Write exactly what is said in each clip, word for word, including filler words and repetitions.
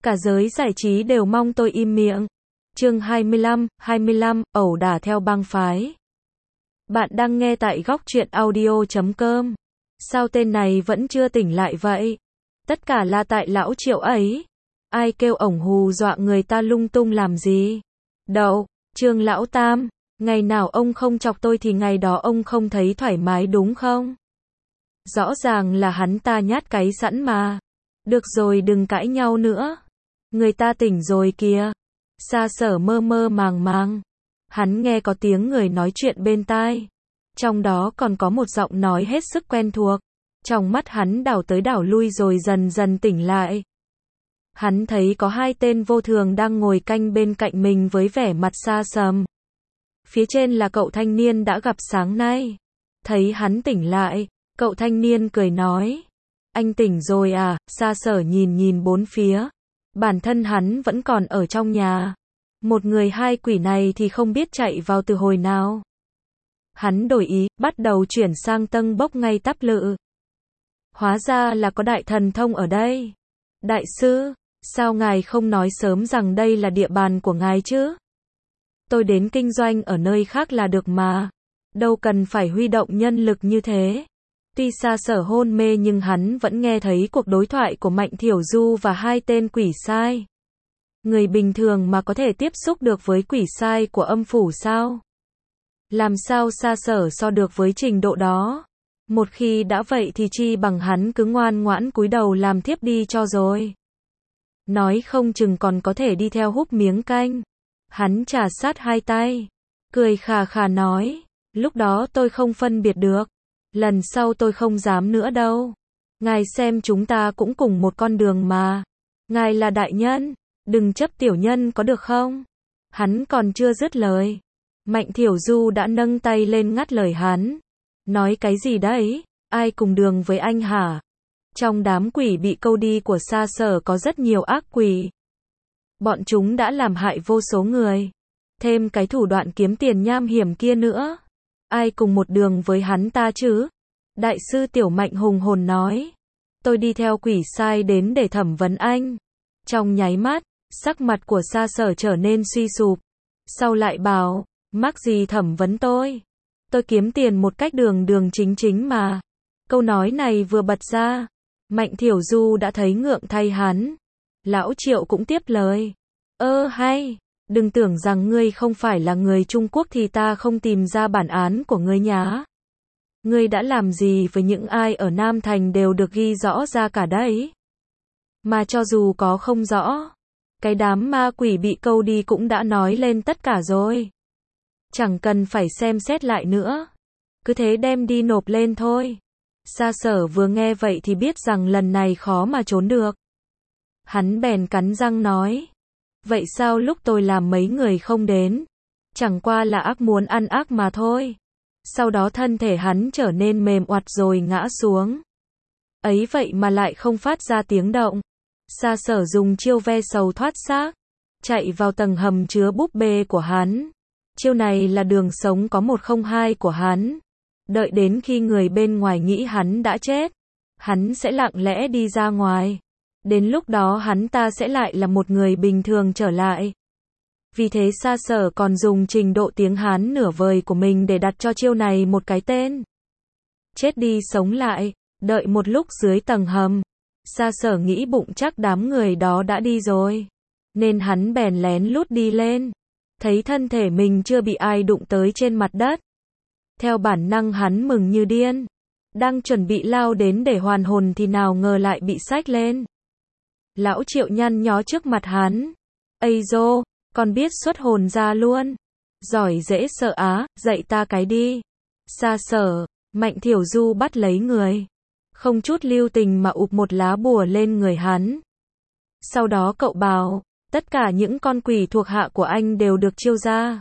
Cả giới giải trí đều mong tôi im miệng. Chương hai mươi lăm, hai mươi lăm, ẩu đả theo bang phái. Bạn đang nghe tại góc truyện audio chấm com. Sao tên này vẫn chưa tỉnh lại vậy? Tất cả là tại lão Triệu ấy. Ai kêu ổng hù dọa người ta lung tung làm gì? Đậu, Trương lão tam, ngày nào ông không chọc tôi thì ngày đó ông không thấy thoải mái đúng không? Rõ ràng là hắn ta nhát cái sẵn mà. Được rồi, đừng cãi nhau nữa. Người ta tỉnh rồi kìa. Sa Sở mơ mơ màng màng. Hắn nghe có tiếng người nói chuyện bên tai. Trong đó còn có một giọng nói hết sức quen thuộc. Trong mắt hắn đảo tới đảo lui rồi dần dần tỉnh lại. Hắn thấy có hai tên vô thường đang ngồi canh bên cạnh mình với vẻ mặt xa sầm. Phía trên là cậu thanh niên đã gặp sáng nay. Thấy hắn tỉnh lại, cậu thanh niên cười nói: "Anh tỉnh rồi à?" Sa Sở nhìn nhìn bốn phía. Bản thân hắn vẫn còn ở trong nhà. Một người hai quỷ này thì không biết chạy vào từ hồi nào. Hắn đổi ý, bắt đầu chuyển sang tâng bốc ngay tắp lự. Hóa ra là có đại thần thông ở đây. Đại sư, sao ngài không nói sớm rằng đây là địa bàn của ngài chứ? Tôi đến kinh doanh ở nơi khác là được mà. Đâu cần phải huy động nhân lực như thế. Tuy Sa Sở hôn mê nhưng hắn vẫn nghe thấy cuộc đối thoại của Mạnh Thiểu Du và hai tên quỷ sai. Người bình thường mà có thể tiếp xúc được với quỷ sai của âm phủ sao? Làm sao Sa Sở so được với trình độ đó? Một khi đã vậy thì chi bằng hắn cứ ngoan ngoãn cúi đầu làm thiếp đi cho rồi. Nói không chừng còn có thể đi theo húp miếng canh. Hắn trà sát hai tay, cười khà khà nói: "Lúc đó tôi không phân biệt được. Lần sau tôi không dám nữa đâu. Ngài xem chúng ta cũng cùng một con đường mà. Ngài là đại nhân, đừng chấp tiểu nhân có được không?" Hắn còn chưa dứt lời, Mạnh Thiểu Du đã nâng tay lên ngắt lời hắn. "Nói cái gì đấy? Ai cùng đường với anh hả?" Trong đám quỷ bị câu đi của Sa Sở có rất nhiều ác quỷ. Bọn chúng đã làm hại vô số người. Thêm cái thủ đoạn kiếm tiền nham hiểm kia nữa. Ai cùng một đường với hắn ta chứ? Đại sư Tiểu Mạnh hùng hồn nói: "Tôi đi theo quỷ sai đến để thẩm vấn anh." Trong nháy mắt, sắc mặt của Sa Sở trở nên suy sụp. Sau lại bảo: "Mắc gì thẩm vấn tôi? Tôi kiếm tiền một cách đường đường chính chính mà." Câu nói này vừa bật ra, Mạnh Thiểu Du đã thấy ngượng thay hắn. Lão Triệu cũng tiếp lời: "Ơ hay, đừng tưởng rằng ngươi không phải là người Trung Quốc thì ta không tìm ra bản án của ngươi nhá. Ngươi đã làm gì với những ai ở Nam Thành đều được ghi rõ ra cả đấy. Mà cho dù có không rõ, cái đám ma quỷ bị câu đi cũng đã nói lên tất cả rồi. Chẳng cần phải xem xét lại nữa. Cứ thế đem đi nộp lên thôi." Sa Sở vừa nghe vậy thì biết rằng lần này khó mà trốn được. Hắn bèn cắn răng nói: "Vậy sao lúc tôi làm mấy người không đến? Chẳng qua là ác muốn ăn ác mà thôi." Sau đó thân thể hắn trở nên mềm oặt rồi ngã xuống. Ấy vậy mà lại không phát ra tiếng động. Sa Sở dùng chiêu ve sầu thoát xác, chạy vào tầng hầm chứa búp bê của hắn. Chiêu này là đường sống có một không hai của hắn. Đợi đến khi người bên ngoài nghĩ hắn đã chết, hắn sẽ lặng lẽ đi ra ngoài. Đến lúc đó hắn ta sẽ lại là một người bình thường trở lại. Vì thế Sa Sở còn dùng trình độ tiếng Hán nửa vời của mình để đặt cho chiêu này một cái tên. Chết đi sống lại. Đợi một lúc dưới tầng hầm, Sa Sở nghĩ bụng chắc đám người đó đã đi rồi, nên hắn bèn lén lút đi lên. Thấy thân thể mình chưa bị ai đụng tới trên mặt đất. Theo bản năng hắn mừng như điên. Đang chuẩn bị lao đến để hoàn hồn thì nào ngờ lại bị xách lên. Lão Triệu nhăn nhó trước mặt hắn. "Ây dô, con biết xuất hồn ra luôn. Giỏi dễ sợ á, dạy ta cái đi." Sa Sở, Mạnh Thiểu Du bắt lấy người. Không chút lưu tình mà ụp một lá bùa lên người hắn. Sau đó cậu bảo: "Tất cả những con quỷ thuộc hạ của anh đều được chiêu ra."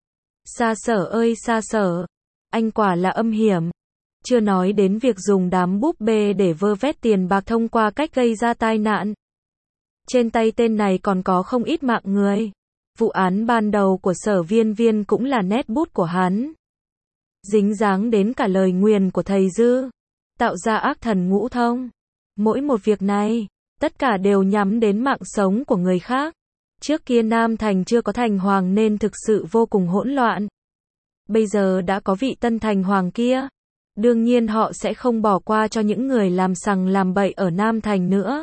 Sa Sở ơi Sa Sở, anh quả là âm hiểm. Chưa nói đến việc dùng đám búp bê để vơ vét tiền bạc thông qua cách gây ra tai nạn. Trên tay tên này còn có không ít mạng người. Vụ án ban đầu của Sở Viên Viên cũng là nét bút của hắn. Dính dáng đến cả lời nguyền của thầy Dư, tạo ra ác thần ngũ thông. Mỗi một việc này Tất cả đều nhắm đến mạng sống của người khác. Trước kia Nam Thành chưa có thành hoàng nên thực sự vô cùng hỗn loạn. Bây giờ đã có vị tân thành hoàng kia. Đương nhiên họ sẽ không bỏ qua cho những người làm sằng làm bậy ở Nam Thành nữa.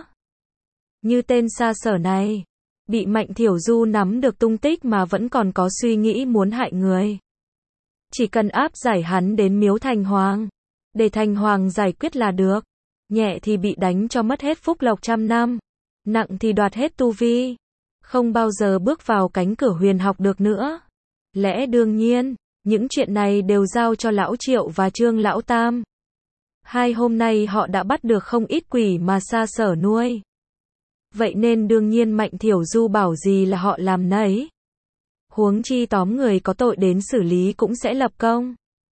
Như tên Sa Sở này, bị Mạnh Thiểu Du nắm được tung tích mà vẫn còn có suy nghĩ muốn hại người. Chỉ cần áp giải hắn đến miếu thành hoàng, để thành hoàng giải quyết là được. Nhẹ thì bị đánh cho mất hết phúc lộc trăm năm, nặng thì đoạt hết tu vi, không bao giờ bước vào cánh cửa huyền học được nữa. Lẽ đương nhiên, những chuyện này đều giao cho Lão Triệu và Trương Lão Tam. Hai hôm nay họ đã bắt được không ít quỷ mà Sa Sở nuôi. Vậy nên đương nhiên Mạnh Thiểu Du bảo gì là họ làm nấy. Huống chi tóm người có tội đến xử lý cũng sẽ lập công.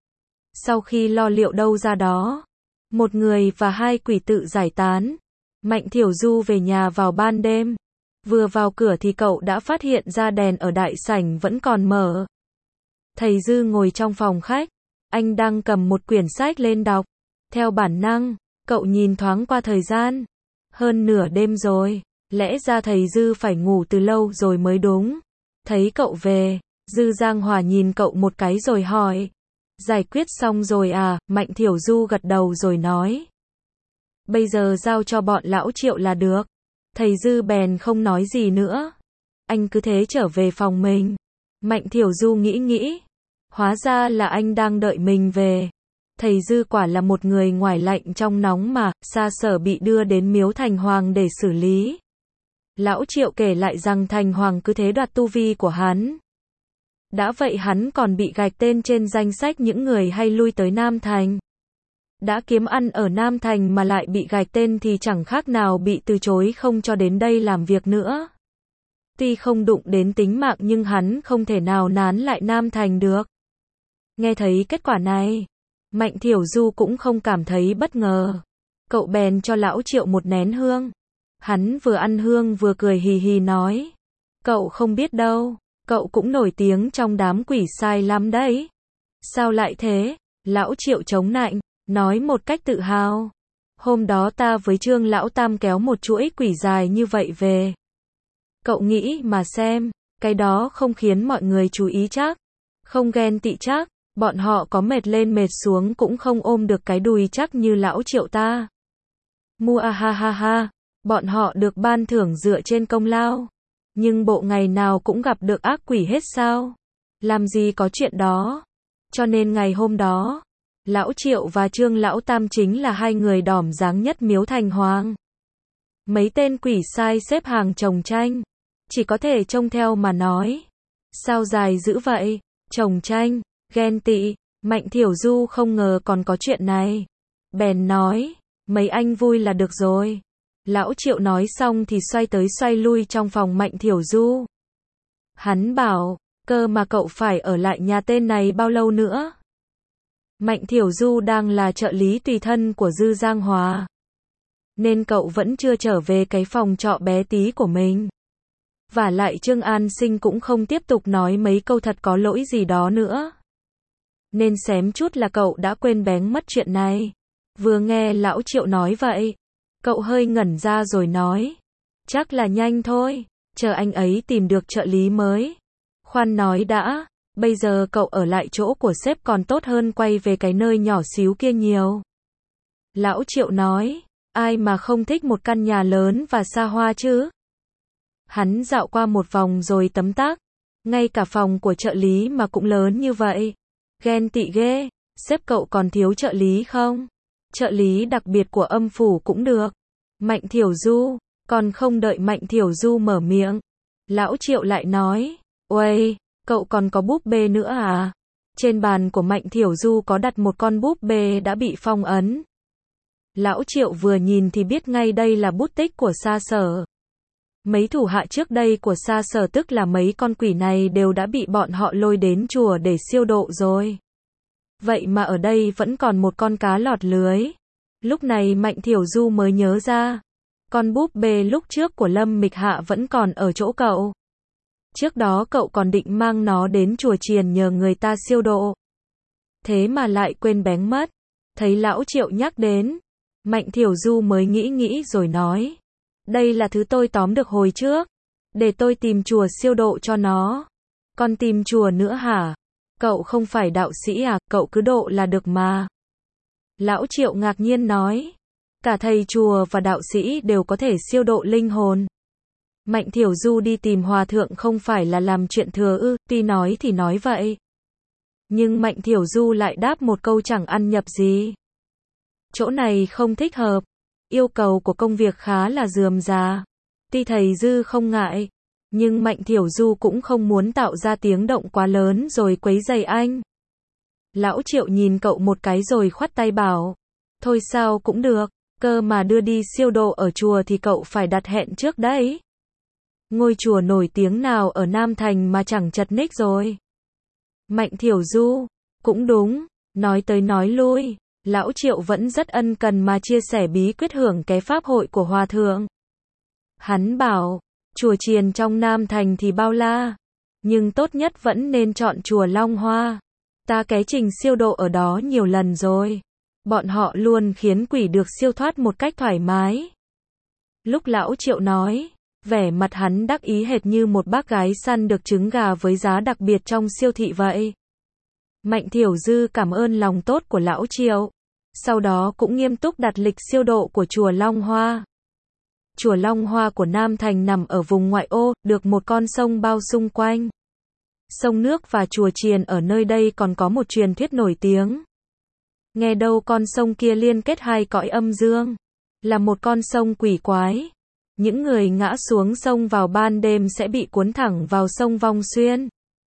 Sau khi lo liệu đâu ra đó, một người và hai quỷ tự giải tán. Mạnh Thiểu Du về nhà vào ban đêm. Vừa vào cửa thì cậu đã phát hiện ra đèn ở đại sảnh vẫn còn mở. Thầy Dư ngồi trong phòng khách. Anh đang cầm một quyển sách lên đọc. Theo bản năng, cậu nhìn thoáng qua thời gian. Hơn nửa đêm rồi. Lẽ ra thầy Dư phải ngủ từ lâu rồi mới đúng. Thấy cậu về, Dư Giang Hòa nhìn cậu một cái rồi hỏi. Giải quyết xong rồi à? Mạnh Thiểu Du gật đầu rồi nói. Bây giờ giao cho bọn Lão Triệu là được. Thầy Dư bèn không nói gì nữa. Anh cứ thế trở về phòng mình. Mạnh Thiểu Du nghĩ nghĩ. Hóa ra là anh đang đợi mình về. Thầy Dư quả là một người ngoài lạnh trong nóng mà. Sa Sở bị đưa đến miếu thành hoàng để xử lý. Lão Triệu kể lại rằng thành hoàng cứ thế đoạt tu vi của hắn. Đã vậy hắn còn bị gạch tên trên danh sách những người hay lui tới Nam Thành. Đã kiếm ăn ở Nam Thành mà lại bị gạch tên thì chẳng khác nào bị từ chối không cho đến đây làm việc nữa. Tuy không đụng đến tính mạng nhưng hắn không thể nào nán lại Nam Thành được. Nghe thấy kết quả này, Mạnh Thiểu Du cũng không cảm thấy bất ngờ. Cậu bèn cho Lão Triệu một nén hương. Hắn vừa ăn hương vừa cười hì hì nói. Cậu không biết đâu, cậu cũng nổi tiếng trong đám quỷ sai lắm đấy. Sao lại thế? Lão Triệu chống nạnh, nói một cách tự hào. Hôm đó ta với Trương Lão Tam kéo một chuỗi quỷ dài như vậy về. Cậu nghĩ mà xem, cái đó không khiến mọi người chú ý chắc. Không ghen tị chắc, bọn họ có mệt lên mệt xuống cũng không ôm được cái đùi chắc như Lão Triệu ta. Mua a ha ha ha. Bọn họ được ban thưởng dựa trên công lao. Nhưng bộ ngày nào cũng gặp được ác quỷ hết sao? Làm gì có chuyện đó. Cho nên ngày hôm đó, Lão Triệu và Trương Lão Tam chính là hai người đỏm dáng nhất miếu thành hoàng. Mấy tên quỷ sai xếp hàng chồng tranh. Chỉ có thể trông theo mà nói. Sao dài dữ vậy? Chồng tranh, ghen tị. Mạnh Thiểu Du không ngờ còn có chuyện này. Bèn nói, mấy anh vui là được rồi. Lão Triệu nói xong thì xoay tới xoay lui trong phòng Mạnh Thiểu Du. Hắn bảo, cơ mà cậu phải ở lại nhà tên này bao lâu nữa? Mạnh Thiểu Du đang là trợ lý tùy thân của Dư Giang Hòa. Nên cậu vẫn chưa trở về cái phòng trọ bé tí của mình. Vả lại Trương An Sinh cũng không tiếp tục nói mấy câu thật có lỗi gì đó nữa. Nên xém chút là cậu đã quên bén mất chuyện này. Vừa nghe Lão Triệu nói vậy, cậu hơi ngẩn ra rồi nói. Chắc là nhanh thôi, chờ anh ấy tìm được trợ lý mới. Khoan nói đã, bây giờ cậu ở lại chỗ của sếp còn tốt hơn quay về cái nơi nhỏ xíu kia nhiều. Lão Triệu nói, ai mà không thích một căn nhà lớn và xa hoa chứ? Hắn dạo qua một vòng rồi tấm tắc. Ngay cả phòng của trợ lý mà cũng lớn như vậy. Ghen tị ghê, sếp cậu còn thiếu trợ lý không? Trợ lý đặc biệt của âm phủ cũng được. Mạnh Thiểu Du, còn không đợi Mạnh Thiểu Du mở miệng. Lão Triệu lại nói, uầy, cậu còn có búp bê nữa à? Trên bàn của Mạnh Thiểu Du có đặt một con búp bê đã bị phong ấn. Lão Triệu vừa nhìn thì biết ngay đây là bút tích của Sa Sở. Mấy thủ hạ trước đây của Sa Sở tức là mấy con quỷ này đều đã bị bọn họ lôi đến chùa để siêu độ rồi. Vậy mà ở đây vẫn còn một con cá lọt lưới. Lúc này Mạnh Thiểu Du mới nhớ ra. Con búp bê lúc trước của Lâm Mịch Hạ vẫn còn ở chỗ cậu. Trước đó cậu còn định mang nó đến chùa chiền nhờ người ta siêu độ. Thế mà lại quên bén mất. Thấy Lão Triệu nhắc đến, Mạnh Thiểu Du mới nghĩ nghĩ rồi nói. Đây là thứ tôi tóm được hồi trước. Để tôi tìm chùa siêu độ cho nó. Còn tìm chùa nữa hả? Cậu không phải đạo sĩ à, cậu cứ độ là được mà. Lão Triệu ngạc nhiên nói. Cả thầy chùa và đạo sĩ đều có thể siêu độ linh hồn. Mạnh Thiểu Du đi tìm hòa thượng không phải là làm chuyện thừa ư, tuy nói thì nói vậy. Nhưng Mạnh Thiểu Du lại đáp một câu chẳng ăn nhập gì. Chỗ này không thích hợp. Yêu cầu của công việc khá là rườm rà. Tuy thầy Dư không ngại, nhưng Mạnh Thiểu Du cũng không muốn tạo ra tiếng động quá lớn rồi quấy rầy anh. Lão Triệu nhìn cậu một cái rồi khoát tay bảo. Thôi sao cũng được, cơ mà đưa đi siêu độ ở chùa thì cậu phải đặt hẹn trước đấy. Ngôi chùa nổi tiếng nào ở Nam Thành mà chẳng chật ních rồi. Mạnh Thiểu Du, cũng đúng, nói tới nói lui, Lão Triệu vẫn rất ân cần mà chia sẻ bí quyết hưởng ké pháp hội của hòa thượng. Hắn bảo, chùa chiền trong Nam Thành thì bao la, nhưng tốt nhất vẫn nên chọn chùa Long Hoa. Ta ké trình siêu độ ở đó nhiều lần rồi. Bọn họ luôn khiến quỷ được siêu thoát một cách thoải mái. Lúc Lão Triệu nói, vẻ mặt hắn đắc ý hệt như một bác gái săn được trứng gà với giá đặc biệt trong siêu thị vậy. Mạnh Thiểu Dư cảm ơn lòng tốt của Lão Triệu. Sau đó cũng nghiêm túc đặt lịch siêu độ của chùa Long Hoa. Chùa Long Hoa của Nam Thành nằm ở vùng ngoại ô, được một con sông bao xung quanh. Sông nước và chùa chiền ở nơi đây còn có một truyền thuyết nổi tiếng. Nghe đâu con sông kia liên kết hai cõi âm dương. Là một con sông quỷ quái. Những người ngã xuống sông vào ban đêm sẽ bị cuốn thẳng vào sông Vong Xuyên.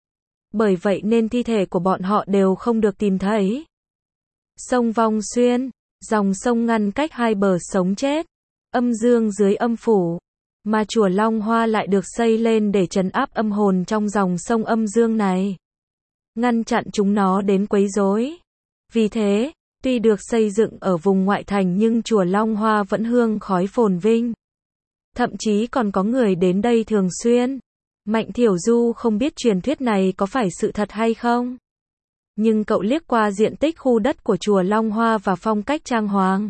Bởi vậy nên thi thể của bọn họ đều không được tìm thấy. Sông Vong Xuyên, dòng sông ngăn cách hai bờ sống chết, âm dương dưới âm phủ. Mà chùa Long Hoa lại được xây lên để trấn áp âm hồn trong dòng sông âm dương này. Ngăn chặn chúng nó đến quấy rối. Vì thế, tuy được xây dựng ở vùng ngoại thành nhưng chùa Long Hoa vẫn hương khói phồn vinh. Thậm chí còn có người đến đây thường xuyên. Mạnh Thiểu Du không biết truyền thuyết này có phải sự thật hay không. Nhưng cậu liếc qua diện tích khu đất của chùa Long Hoa và phong cách trang hoàng.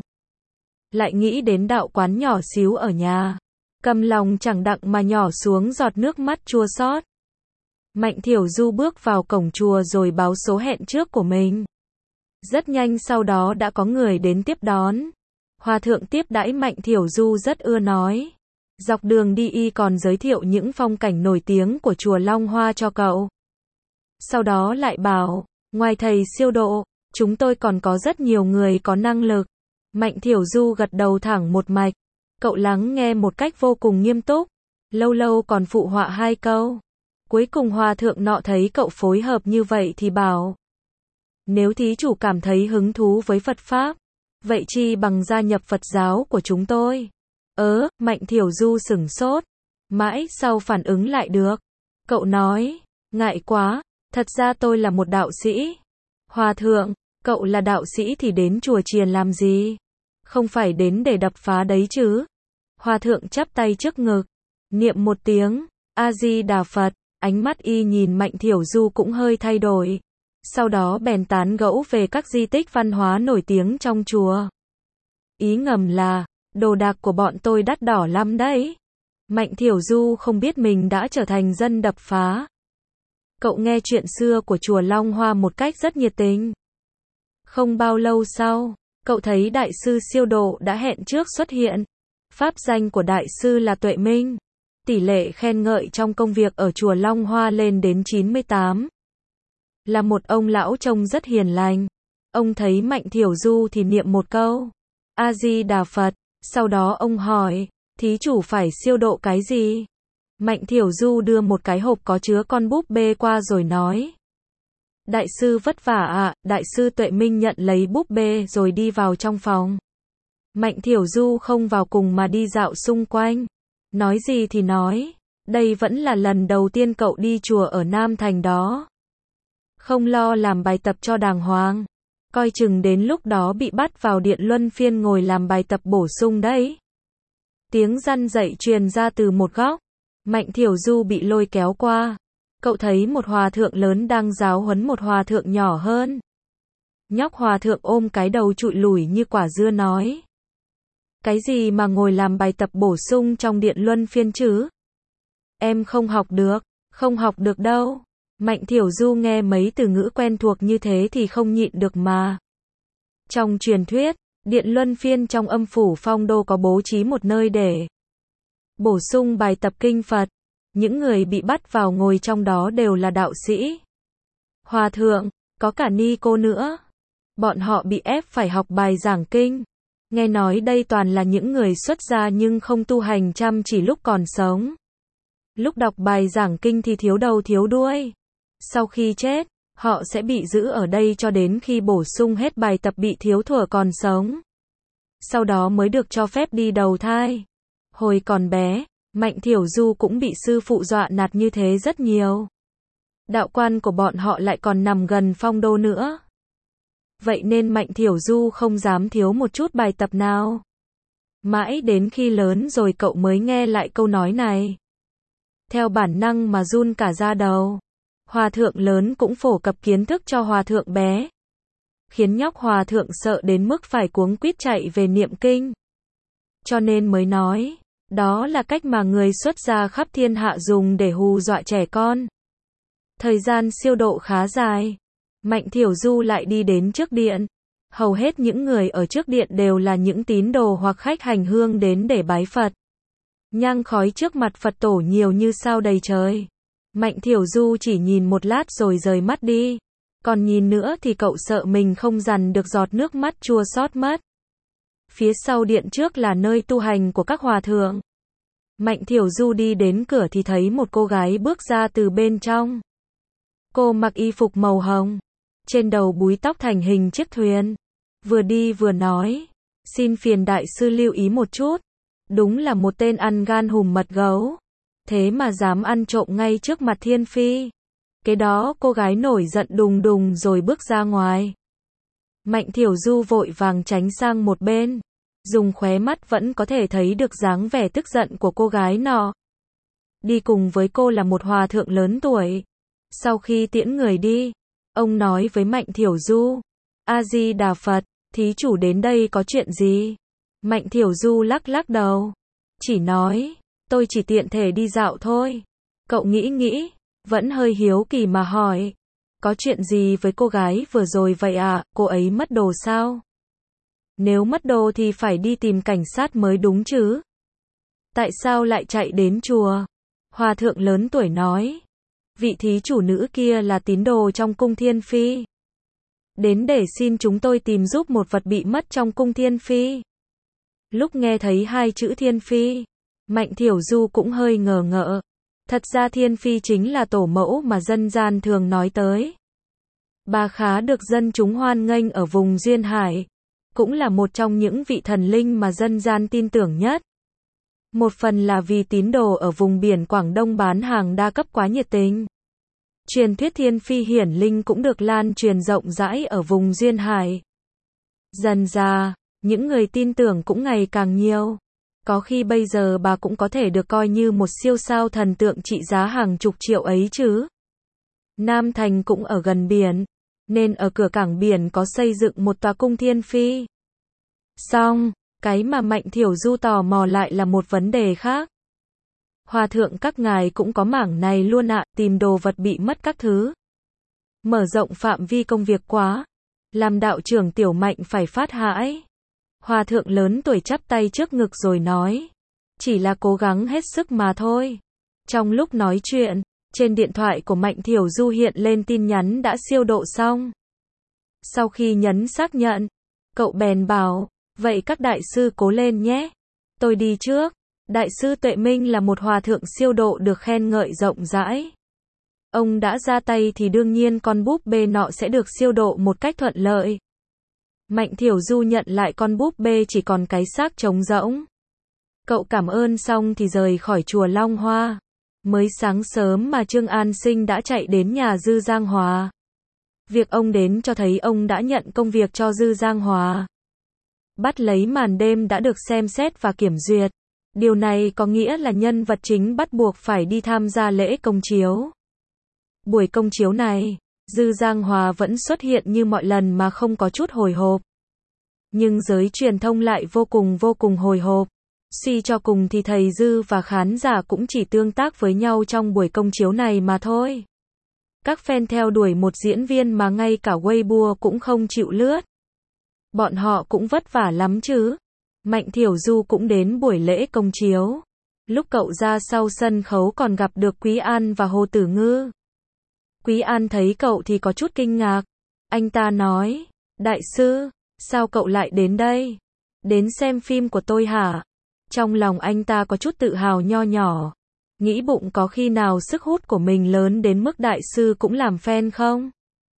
Lại nghĩ đến đạo quán nhỏ xíu ở nhà. Cầm lòng chẳng đặng mà nhỏ xuống giọt nước mắt chua xót. Mạnh Thiểu Du bước vào cổng chùa rồi báo số hẹn trước của mình. Rất nhanh sau đó đã có người đến tiếp đón. Hòa thượng tiếp đãi Mạnh Thiểu Du rất ưa nói. Dọc đường đi y còn giới thiệu những phong cảnh nổi tiếng của chùa Long Hoa cho cậu. Sau đó lại bảo, ngoài thầy siêu độ, chúng tôi còn có rất nhiều người có năng lực. Mạnh Thiểu Du gật đầu thẳng một mạch. Cậu lắng nghe một cách vô cùng nghiêm túc. Lâu lâu còn phụ họa hai câu. Cuối cùng hòa thượng nọ thấy cậu phối hợp như vậy thì bảo. Nếu thí chủ cảm thấy hứng thú với Phật Pháp, vậy chi bằng gia nhập Phật giáo của chúng tôi. Ớ, Mạnh Thiểu Du sửng sốt. Mãi sau phản ứng lại được. Cậu nói, ngại quá, thật ra tôi là một đạo sĩ. Hòa thượng, cậu là đạo sĩ thì đến chùa chiền làm gì? Không phải đến để đập phá đấy chứ? Hòa thượng chắp tay trước ngực, niệm một tiếng, A-di-đà Phật, ánh mắt y nhìn Mạnh Thiểu Du cũng hơi thay đổi. Sau đó bèn tán gẫu về các di tích văn hóa nổi tiếng trong chùa. Ý ngầm là, đồ đạc của bọn tôi đắt đỏ lắm đấy. Mạnh Thiểu Du không biết mình đã trở thành dân đập phá. Cậu nghe chuyện xưa của chùa Long Hoa một cách rất nhiệt tình. Không bao lâu sau, cậu thấy đại sư siêu độ đã hẹn trước xuất hiện. Pháp danh của đại sư là Tuệ Minh. Tỷ lệ khen ngợi trong công việc ở chùa Long Hoa lên đến chín mươi tám. Là một ông lão trông rất hiền lành. Ông thấy Mạnh Thiểu Du thì niệm một câu A-di-đà Phật. Sau đó ông hỏi, thí chủ phải siêu độ cái gì? Mạnh Thiểu Du đưa một cái hộp có chứa con búp bê qua rồi nói. Đại sư vất vả ạ. Đại sư Tuệ Minh nhận lấy búp bê rồi đi vào trong phòng. Mạnh Thiểu Du không vào cùng mà đi dạo xung quanh. Nói gì thì nói, đây vẫn là lần đầu tiên cậu đi chùa ở Nam Thành đó. Không lo làm bài tập cho đàng hoàng. Coi chừng đến lúc đó bị bắt vào điện luân phiên ngồi làm bài tập bổ sung đấy. Tiếng răn dậy truyền ra từ một góc. Mạnh Thiểu Du bị lôi kéo qua. Cậu thấy một hòa thượng lớn đang giáo huấn một hòa thượng nhỏ hơn. Nhóc hòa thượng ôm cái đầu trụi lủi như quả dưa nói. Cái gì mà ngồi làm bài tập bổ sung trong điện luân phiên chứ? Em không học được, không học được đâu. Mạnh Thiểu Du nghe mấy từ ngữ quen thuộc như thế thì không nhịn được mà. Trong truyền thuyết, điện luân phiên trong âm phủ Phong Đô có bố trí một nơi để bổ sung bài tập kinh Phật. Những người bị bắt vào ngồi trong đó đều là đạo sĩ, hòa thượng, có cả ni cô nữa. Bọn họ bị ép phải học bài giảng kinh. Nghe nói đây toàn là những người xuất gia nhưng không tu hành chăm chỉ lúc còn sống. Lúc đọc bài giảng kinh thì thiếu đầu thiếu đuôi. Sau khi chết, họ sẽ bị giữ ở đây cho đến khi bổ sung hết bài tập bị thiếu thuở còn sống. Sau đó mới được cho phép đi đầu thai. Hồi còn bé, Mạnh Thiểu Du cũng bị sư phụ dọa nạt như thế rất nhiều. Đạo quan của bọn họ lại còn nằm gần Phong Đô nữa. Vậy nên Mạnh Thiểu Du không dám thiếu một chút bài tập nào. Mãi đến khi lớn rồi cậu mới nghe lại câu nói này. Theo bản năng mà run cả da đầu. Hòa thượng lớn cũng phổ cập kiến thức cho hòa thượng bé. Khiến nhóc hòa thượng sợ đến mức phải cuống quýt chạy về niệm kinh. Cho nên mới nói, đó là cách mà người xuất gia khắp thiên hạ dùng để hù dọa trẻ con. Thời gian siêu độ khá dài. Mạnh Thiểu Du lại đi đến trước điện. Hầu hết những người ở trước điện đều là những tín đồ hoặc khách hành hương đến để bái Phật. Nhang khói trước mặt Phật tổ nhiều như sao đầy trời. Mạnh Thiểu Du chỉ nhìn một lát rồi rời mắt đi. Còn nhìn nữa thì cậu sợ mình không dằn được giọt nước mắt chua xót mất. Phía sau điện trước là nơi tu hành của các hòa thượng. Mạnh Thiểu Du đi đến cửa thì thấy một cô gái bước ra từ bên trong. Cô mặc y phục màu hồng. Trên đầu búi tóc thành hình chiếc thuyền. Vừa đi vừa nói. Xin phiền đại sư lưu ý một chút. Đúng là một tên ăn gan hùm mật gấu. Thế mà dám ăn trộm ngay trước mặt Thiên Phi. Cái đó cô gái nổi giận đùng đùng rồi bước ra ngoài. Mạnh Thiểu Du vội vàng tránh sang một bên. Dùng khóe mắt vẫn có thể thấy được dáng vẻ tức giận của cô gái nọ. Đi cùng với cô là một hòa thượng lớn tuổi. Sau khi tiễn người đi, ông nói với Mạnh Thiểu Du. A-di-đà Phật, thí chủ đến đây có chuyện gì? Mạnh Thiểu Du lắc lắc đầu. Chỉ nói, tôi chỉ tiện thể đi dạo thôi. Cậu nghĩ nghĩ, vẫn hơi hiếu kỳ mà hỏi. Có chuyện gì với cô gái vừa rồi vậy à, cô ấy mất đồ sao? Nếu mất đồ thì phải đi tìm cảnh sát mới đúng chứ. Tại sao lại chạy đến chùa? Hòa thượng lớn tuổi nói. Vị thí chủ nữ kia là tín đồ trong cung Thiên Phi. Đến để xin chúng tôi tìm giúp một vật bị mất trong cung Thiên Phi. Lúc nghe thấy hai chữ Thiên Phi, Mạnh Thiểu Du cũng hơi ngờ ngợ. Thật ra Thiên Phi chính là tổ mẫu mà dân gian thường nói tới. Bà khá được dân chúng hoan nghênh ở vùng Duyên Hải. Cũng là một trong những vị thần linh mà dân gian tin tưởng nhất. Một phần là vì tín đồ ở vùng biển Quảng Đông bán hàng đa cấp quá nhiệt tình. Truyền thuyết Thiên Phi hiển linh cũng được lan truyền rộng rãi ở vùng Duyên Hải. Dần dà, những người tin tưởng cũng ngày càng nhiều. Có khi bây giờ bà cũng có thể được coi như một siêu sao thần tượng trị giá hàng chục triệu ấy chứ. Nam Thành cũng ở gần biển, nên ở cửa cảng biển có xây dựng một tòa cung Thiên Phi. Xong, cái mà Mạnh Thiểu Du tò mò lại là một vấn đề khác. Hòa thượng các ngài cũng có mảng này luôn ạ, tìm đồ vật bị mất các thứ. Mở rộng phạm vi công việc quá. Làm đạo trưởng Tiểu Mạnh phải phát hãi. Hòa thượng lớn tuổi chắp tay trước ngực rồi nói. Chỉ là cố gắng hết sức mà thôi. Trong lúc nói chuyện, trên điện thoại của Mạnh Thiểu Du hiện lên tin nhắn đã siêu độ xong. Sau khi nhấn xác nhận, cậu bèn bảo, vậy các đại sư cố lên nhé. Tôi đi trước. Đại sư Tuệ Minh là một hòa thượng siêu độ được khen ngợi rộng rãi. Ông đã ra tay thì đương nhiên con búp bê nọ sẽ được siêu độ một cách thuận lợi. Mạnh Thiểu Du nhận lại con búp bê chỉ còn cái xác trống rỗng. Cậu cảm ơn xong thì rời khỏi chùa Long Hoa. Mới sáng sớm mà Trương An Sinh đã chạy đến nhà Dư Giang Hòa. Việc ông đến cho thấy ông đã nhận công việc cho Dư Giang Hòa. Bắt lấy màn đêm đã được xem xét và kiểm duyệt. Điều này có nghĩa là nhân vật chính bắt buộc phải đi tham gia lễ công chiếu. Buổi công chiếu này, Dư Giang Hòa vẫn xuất hiện như mọi lần mà không có chút hồi hộp. Nhưng giới truyền thông lại vô cùng vô cùng hồi hộp. Suy cho cùng thì thầy Dư và khán giả cũng chỉ tương tác với nhau trong buổi công chiếu này mà thôi. Các fan theo đuổi một diễn viên mà ngay cả Weibo cũng không chịu lướt. Bọn họ cũng vất vả lắm chứ. Mạnh Thiểu Du cũng đến buổi lễ công chiếu. Lúc cậu ra sau sân khấu còn gặp được Quý An và Hồ Tử Ngư. Quý An thấy cậu thì có chút kinh ngạc. Anh ta nói, đại sư, sao cậu lại đến đây? Đến xem phim của tôi hả? Trong lòng anh ta có chút tự hào nho nhỏ. Nghĩ bụng có khi nào sức hút của mình lớn đến mức đại sư cũng làm fan không?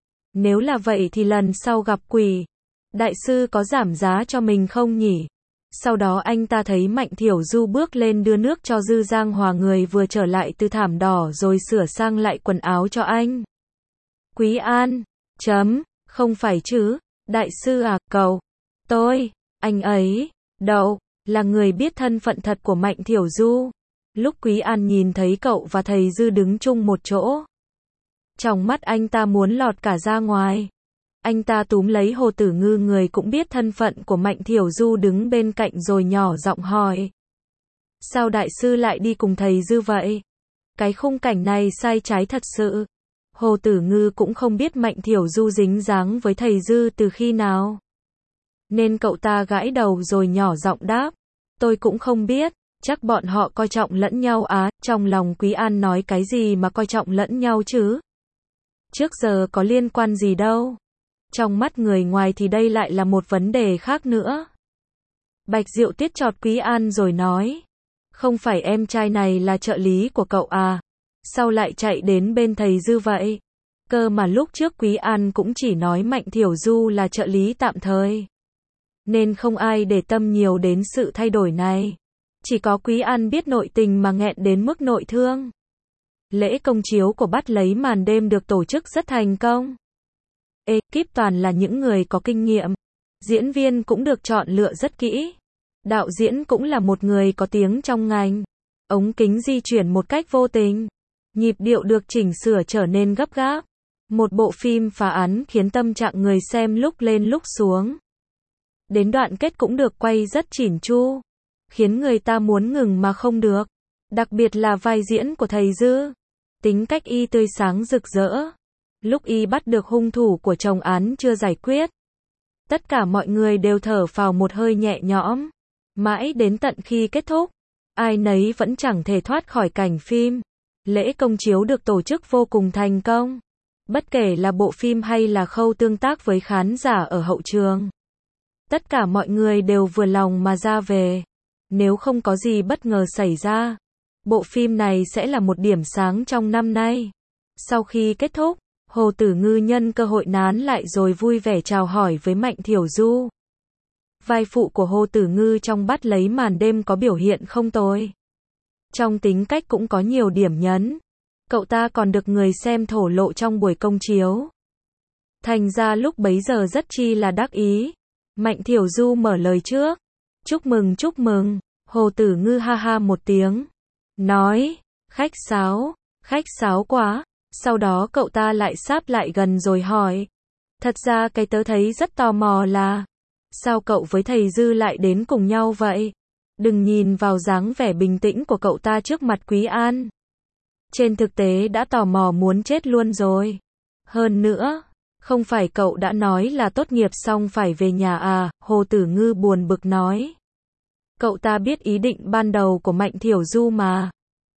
Nếu là vậy thì lần sau gặp quỷ, đại sư có giảm giá cho mình không nhỉ? Sau đó anh ta thấy Mạnh Thiểu Du bước lên đưa nước cho Dư Giang Hòa, người vừa trở lại từ thảm đỏ, rồi sửa sang lại quần áo cho anh. Quý An, chấm, không phải chứ, đại sư à, cậu, tôi, anh ấy, đậu, là người biết thân phận thật của Mạnh Thiểu Du. Lúc Quý An nhìn thấy cậu và thầy Dư đứng chung một chỗ, trong mắt anh ta muốn lọt cả ra ngoài. Anh ta túm lấy Hồ Tử Ngư, người cũng biết thân phận của Mạnh Thiểu Du, đứng bên cạnh rồi nhỏ giọng hỏi. Sao đại sư lại đi cùng thầy Dư vậy? Cái khung cảnh này sai trái thật sự. Hồ Tử Ngư cũng không biết Mạnh Thiểu Du dính dáng với thầy Dư từ khi nào, nên cậu ta gãi đầu rồi nhỏ giọng đáp. Tôi cũng không biết, chắc bọn họ coi trọng lẫn nhau á. Trong lòng Quý An nói cái gì mà coi trọng lẫn nhau chứ? Trước giờ có liên quan gì đâu. Trong mắt người ngoài thì đây lại là một vấn đề khác nữa. Bạch Diệu Tuyết chọt Quý An rồi nói. Không phải em trai này là trợ lý của cậu à? Sao lại chạy đến bên thầy Dư vậy? Cơ mà lúc trước Quý An cũng chỉ nói Mạnh Thiểu Du là trợ lý tạm thời, nên không ai để tâm nhiều đến sự thay đổi này. Chỉ có Quý An biết nội tình mà nghẹn đến mức nội thương. Lễ công chiếu của Bắt Lấy Màn Đêm được tổ chức rất thành công. Ekip toàn là những người có kinh nghiệm. Diễn viên cũng được chọn lựa rất kỹ. Đạo diễn cũng là một người có tiếng trong ngành. Ống kính di chuyển một cách vô tình. Nhịp điệu được chỉnh sửa trở nên gấp gáp. Một bộ phim phá án khiến tâm trạng người xem lúc lên lúc xuống. Đến đoạn kết cũng được quay rất chỉn chu, khiến người ta muốn ngừng mà không được. Đặc biệt là vai diễn của thầy Dư. Tính cách y tươi sáng rực rỡ. Lúc y bắt được hung thủ của chồng án chưa giải quyết, tất cả mọi người đều thở phào một hơi nhẹ nhõm. Mãi đến tận khi kết thúc, ai nấy vẫn chẳng thể thoát khỏi cảnh phim. Lễ công chiếu được tổ chức vô cùng thành công. Bất kể là bộ phim hay là khâu tương tác với khán giả ở hậu trường, tất cả mọi người đều vừa lòng mà ra về. Nếu không có gì bất ngờ xảy ra, bộ phim này sẽ là một điểm sáng trong năm nay. Sau khi kết thúc, Hồ Tử Ngư nhân cơ hội nán lại rồi vui vẻ chào hỏi với Mạnh Thiểu Du. Vai phụ của Hồ Tử Ngư trong Bắt Lấy Màn Đêm có biểu hiện không tồi. Trong tính cách cũng có nhiều điểm nhấn. Cậu ta còn được người xem thổ lộ trong buổi công chiếu. Thành ra lúc bấy giờ rất chi là đắc ý. Mạnh Thiểu Du mở lời trước. Chúc mừng chúc mừng. Hồ Tử Ngư ha ha một tiếng. Nói, khách sáo, khách sáo quá. Sau đó cậu ta lại sáp lại gần rồi hỏi. Thật ra cái tớ thấy rất tò mò là, sao cậu với thầy Dư lại đến cùng nhau vậy? Đừng nhìn vào dáng vẻ bình tĩnh của cậu ta trước mặt Quý An. Trên thực tế đã tò mò muốn chết luôn rồi. Hơn nữa, không phải cậu đã nói là tốt nghiệp xong phải về nhà à? Hồ Tử Ngư buồn bực nói. Cậu ta biết ý định ban đầu của Mạnh Thiểu Du mà.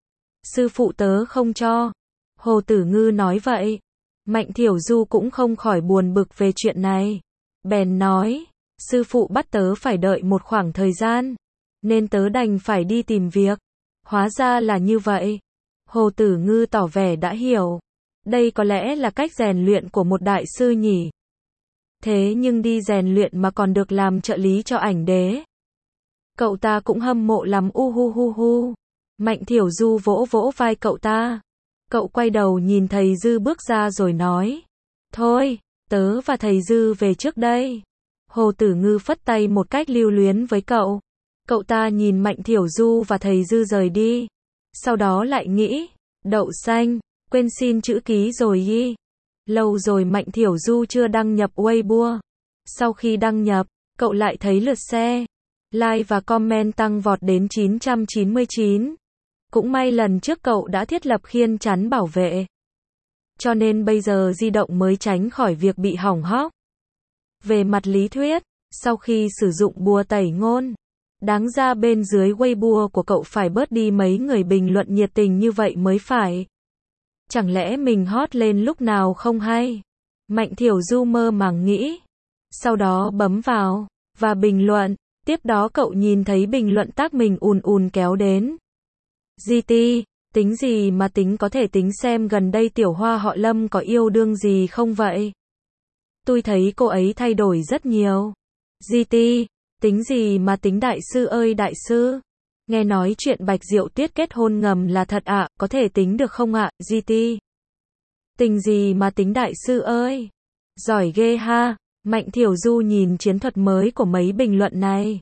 Sư phụ tớ không cho. Hồ Tử Ngư nói vậy. Mạnh Thiểu Du cũng không khỏi buồn bực về chuyện này. Bèn nói, sư phụ bắt tớ phải đợi một khoảng thời gian, nên tớ đành phải đi tìm việc. Hóa ra là như vậy. Hồ Tử Ngư tỏ vẻ đã hiểu. Đây có lẽ là cách rèn luyện của một đại sư nhỉ. Thế nhưng đi rèn luyện mà còn được làm trợ lý cho ảnh đế. Cậu ta cũng hâm mộ lắm u hu hu hu. Mạnh Thiểu Du vỗ vỗ vai cậu ta. Cậu quay đầu nhìn thầy Dư bước ra rồi nói. Thôi, tớ và thầy Dư về trước đây. Hồ Tử Ngư phất tay một cách lưu luyến với cậu. Cậu ta nhìn Mạnh Thiểu Du và thầy Dư rời đi. Sau đó lại nghĩ, đậu xanh, quên xin chữ ký rồi y. Lâu rồi Mạnh Thiểu Du chưa đăng nhập Weibo. Sau khi đăng nhập, cậu lại thấy lượt share, like và comment tăng vọt đến chín trăm chín mươi chín. Cũng may lần trước cậu đã thiết lập khiên chắn bảo vệ. Cho nên bây giờ di động mới tránh khỏi việc bị hỏng hóc. Về mặt lý thuyết, sau khi sử dụng bùa tẩy ngôn, đáng ra bên dưới Weibo của cậu phải bớt đi mấy người bình luận nhiệt tình như vậy mới phải. Chẳng lẽ mình hot lên lúc nào không hay? Mạnh Thiểu Du mơ màng nghĩ. Sau đó bấm vào, và bình luận. Tiếp đó cậu nhìn thấy bình luận tác mình ùn ùn kéo đến. giê tê, tính gì mà tính, có thể tính xem gần đây tiểu hoa họ Lâm có yêu đương gì không vậy? Tôi thấy cô ấy thay đổi rất nhiều. giê tê, tính gì mà tính đại sư ơi đại sư? Nghe nói chuyện Bạch Diệu Tuyết kết hôn ngầm là thật ạ, có thể tính được không ạ, giê tê? Tình gì mà tính đại sư ơi? Giỏi ghê ha. Mạnh Thiểu Du nhìn chiến thuật mới của mấy bình luận này.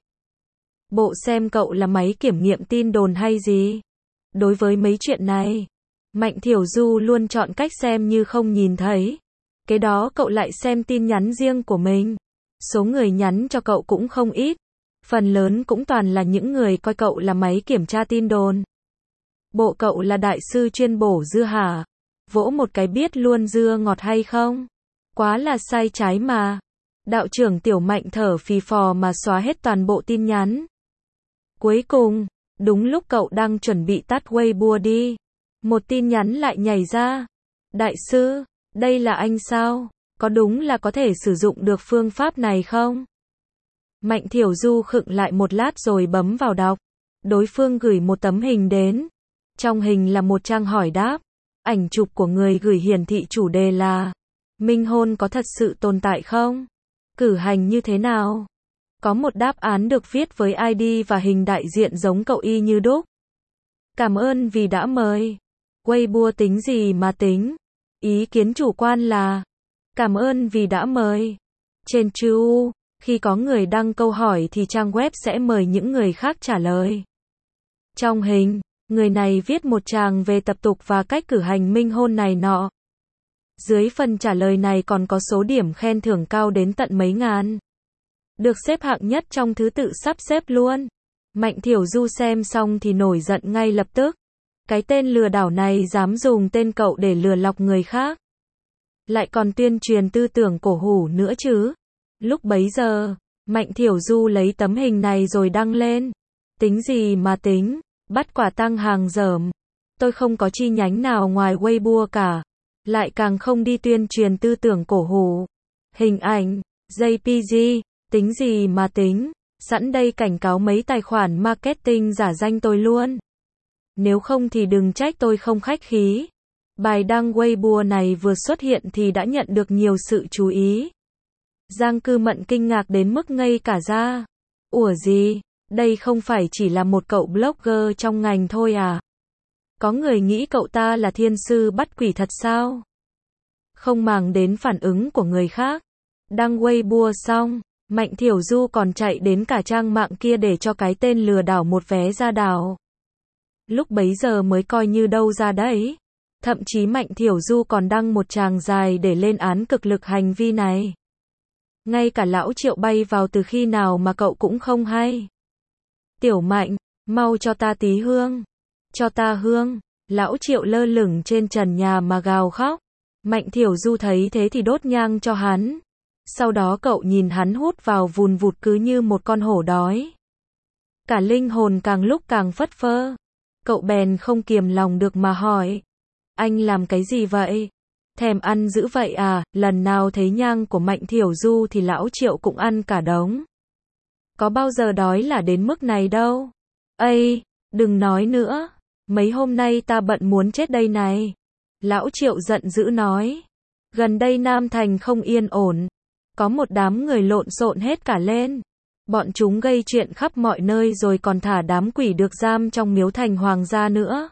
Bộ xem cậu là máy kiểm nghiệm tin đồn hay gì? Đối với mấy chuyện này, Mạnh Thiểu Du luôn chọn cách xem như không nhìn thấy. Cái đó cậu lại xem tin nhắn riêng của mình. Số người nhắn cho cậu cũng không ít. Phần lớn cũng toàn là những người coi cậu là máy kiểm tra tin đồn. Bộ cậu là đại sư chuyên bổ dưa hả? Vỗ một cái biết luôn dưa ngọt hay không? Quá là sai trái mà. Đạo trưởng Tiểu Mạnh thở phì phò mà xóa hết toàn bộ tin nhắn. Cuối cùng, đúng lúc cậu đang chuẩn bị tắt Weibo đi, một tin nhắn lại nhảy ra. Đại sư, đây là anh sao? Có đúng là có thể sử dụng được phương pháp này không? Mạnh Thiểu Du khựng lại một lát rồi bấm vào đọc. Đối phương gửi một tấm hình đến. Trong hình là một trang hỏi đáp. Ảnh chụp của người gửi hiển thị chủ đề là: minh hôn có thật sự tồn tại không? Cử hành như thế nào? Có một đáp án được viết với i đê và hình đại diện giống cậu y như đúc. Cảm ơn vì đã mời. Weibo tính gì mà tính? Ý kiến chủ quan là: cảm ơn vì đã mời. Trên chư u, khi có người đăng câu hỏi thì trang web sẽ mời những người khác trả lời. Trong hình, người này viết một tràng về tập tục và cách cử hành minh hôn này nọ. Dưới phần trả lời này còn có số điểm khen thưởng cao đến tận mấy ngàn. Được xếp hạng nhất trong thứ tự sắp xếp luôn. Mạnh Thiểu Du xem xong thì nổi giận ngay lập tức. Cái tên lừa đảo này dám dùng tên cậu để lừa lọc người khác. Lại còn tuyên truyền tư tưởng cổ hủ nữa chứ. Lúc bấy giờ, Mạnh Thiểu Du lấy tấm hình này rồi đăng lên. Tính gì mà tính, bắt quả tang hàng dởm. Tôi không có chi nhánh nào ngoài Weibo cả. Lại càng không đi tuyên truyền tư tưởng cổ hủ. Hình ảnh, giê pê giê, tính gì mà tính. Sẵn đây cảnh cáo mấy tài khoản marketing giả danh tôi luôn. Nếu không thì đừng trách tôi không khách khí. Bài đăng Weibo này vừa xuất hiện thì đã nhận được nhiều sự chú ý. Giang Cư Mận kinh ngạc đến mức ngây cả ra. Ủa gì, đây không phải chỉ là một cậu blogger trong ngành thôi à? Có người nghĩ cậu ta là thiên sư bắt quỷ thật sao? Không màng đến phản ứng của người khác. Đăng Weibo xong, Mạnh Thiểu Du còn chạy đến cả trang mạng kia để cho cái tên lừa đảo một vé ra đảo. Lúc bấy giờ mới coi như đâu ra đấy. Thậm chí Mạnh Thiểu Du còn đăng một tràng dài để lên án cực lực hành vi này. Ngay cả lão Triệu bay vào từ khi nào mà cậu cũng không hay. Tiểu Mạnh, mau cho ta tí hương. Cho ta hương. Lão Triệu lơ lửng trên trần nhà mà gào khóc. Mạnh Thiểu Du thấy thế thì đốt nhang cho hắn. Sau đó cậu nhìn hắn hút vào vùn vụt cứ như một con hổ đói. Cả linh hồn càng lúc càng phất phơ. Cậu bèn không kiềm lòng được mà hỏi. Anh làm cái gì vậy? Thèm ăn dữ vậy à? Lần nào thấy nhang của Mạnh Thiểu Du thì lão Triệu cũng ăn cả đống. Có bao giờ đói là đến mức này đâu. Ây, đừng nói nữa. Mấy hôm nay ta bận muốn chết đây này. Lão Triệu giận dữ nói. Gần đây Nam Thành không yên ổn. Có một đám người lộn xộn hết cả lên. Bọn chúng gây chuyện khắp mọi nơi rồi còn thả đám quỷ được giam trong miếu thành hoàng gia nữa.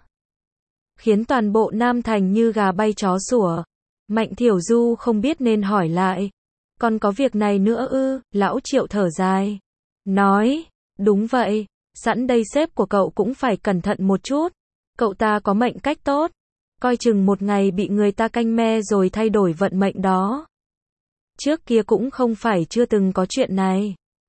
Khiến toàn bộ Nam Thành như gà bay chó sủa. Mạnh Thiểu Du không biết nên hỏi lại. Còn có việc này nữa ư? Lão Triệu thở dài. Nói, đúng vậy. Sẵn đây sếp của cậu cũng phải cẩn thận một chút. Cậu ta có mệnh cách tốt. Coi chừng một ngày bị người ta canh me rồi thay đổi vận mệnh đó. Trước kia cũng không phải chưa từng có chuyện này.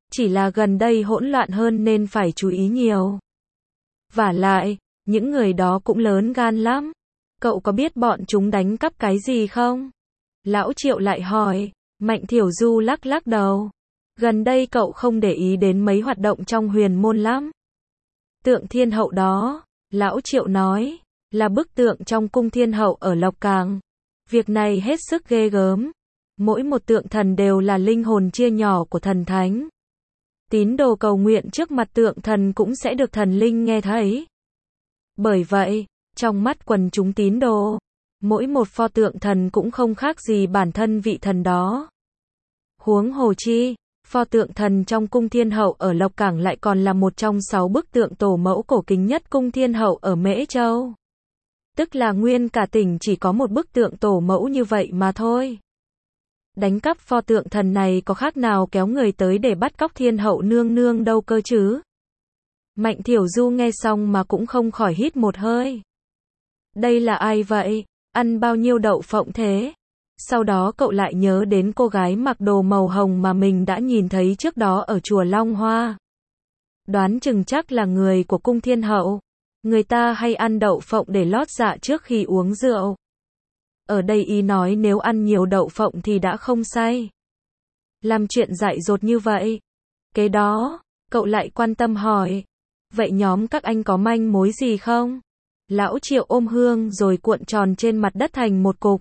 Chỉ là gần đây hỗn loạn hơn nên phải chú ý nhiều. Vả lại, những người đó cũng lớn gan lắm. Cậu có biết bọn chúng đánh cắp cái gì không? Lão Triệu lại hỏi. Mạnh Thiểu Du lắc lắc đầu. Gần đây cậu không để ý đến mấy hoạt động trong huyền môn lắm. Tượng thiên hậu đó, Lão Triệu nói, là bức tượng trong cung thiên hậu ở Lộc Càng. Việc này hết sức ghê gớm. Mỗi một tượng thần đều là linh hồn chia nhỏ của thần thánh. Tín đồ cầu nguyện trước mặt tượng thần cũng sẽ được thần linh nghe thấy. Bởi vậy, trong mắt quần chúng tín đồ, mỗi một pho tượng thần cũng không khác gì bản thân vị thần đó. Huống hồ chi, pho tượng thần trong cung thiên hậu ở Lộc Cảng lại còn là một trong sáu bức tượng tổ mẫu cổ kính nhất cung thiên hậu ở Mễ Châu. Tức là nguyên cả tỉnh chỉ có một bức tượng tổ mẫu như vậy mà thôi. Đánh cắp pho tượng thần này có khác nào kéo người tới để bắt cóc thiên hậu nương nương đâu cơ chứ? Mạnh Thiểu Du nghe xong mà cũng không khỏi hít một hơi. Đây là ai vậy? Ăn bao nhiêu đậu phộng thế? Sau đó cậu lại nhớ đến cô gái mặc đồ màu hồng mà mình đã nhìn thấy trước đó ở chùa Long Hoa. Đoán chừng chắc là người của cung thiên hậu. Người ta hay ăn đậu phộng để lót dạ trước khi uống rượu. Ở đây ý nói nếu ăn nhiều đậu phộng thì đã không say. Làm chuyện dại dột như vậy. Kế đó, cậu lại quan tâm hỏi. Vậy nhóm các anh có manh mối gì không? Lão Triệu ôm hương rồi cuộn tròn trên mặt đất thành một cục.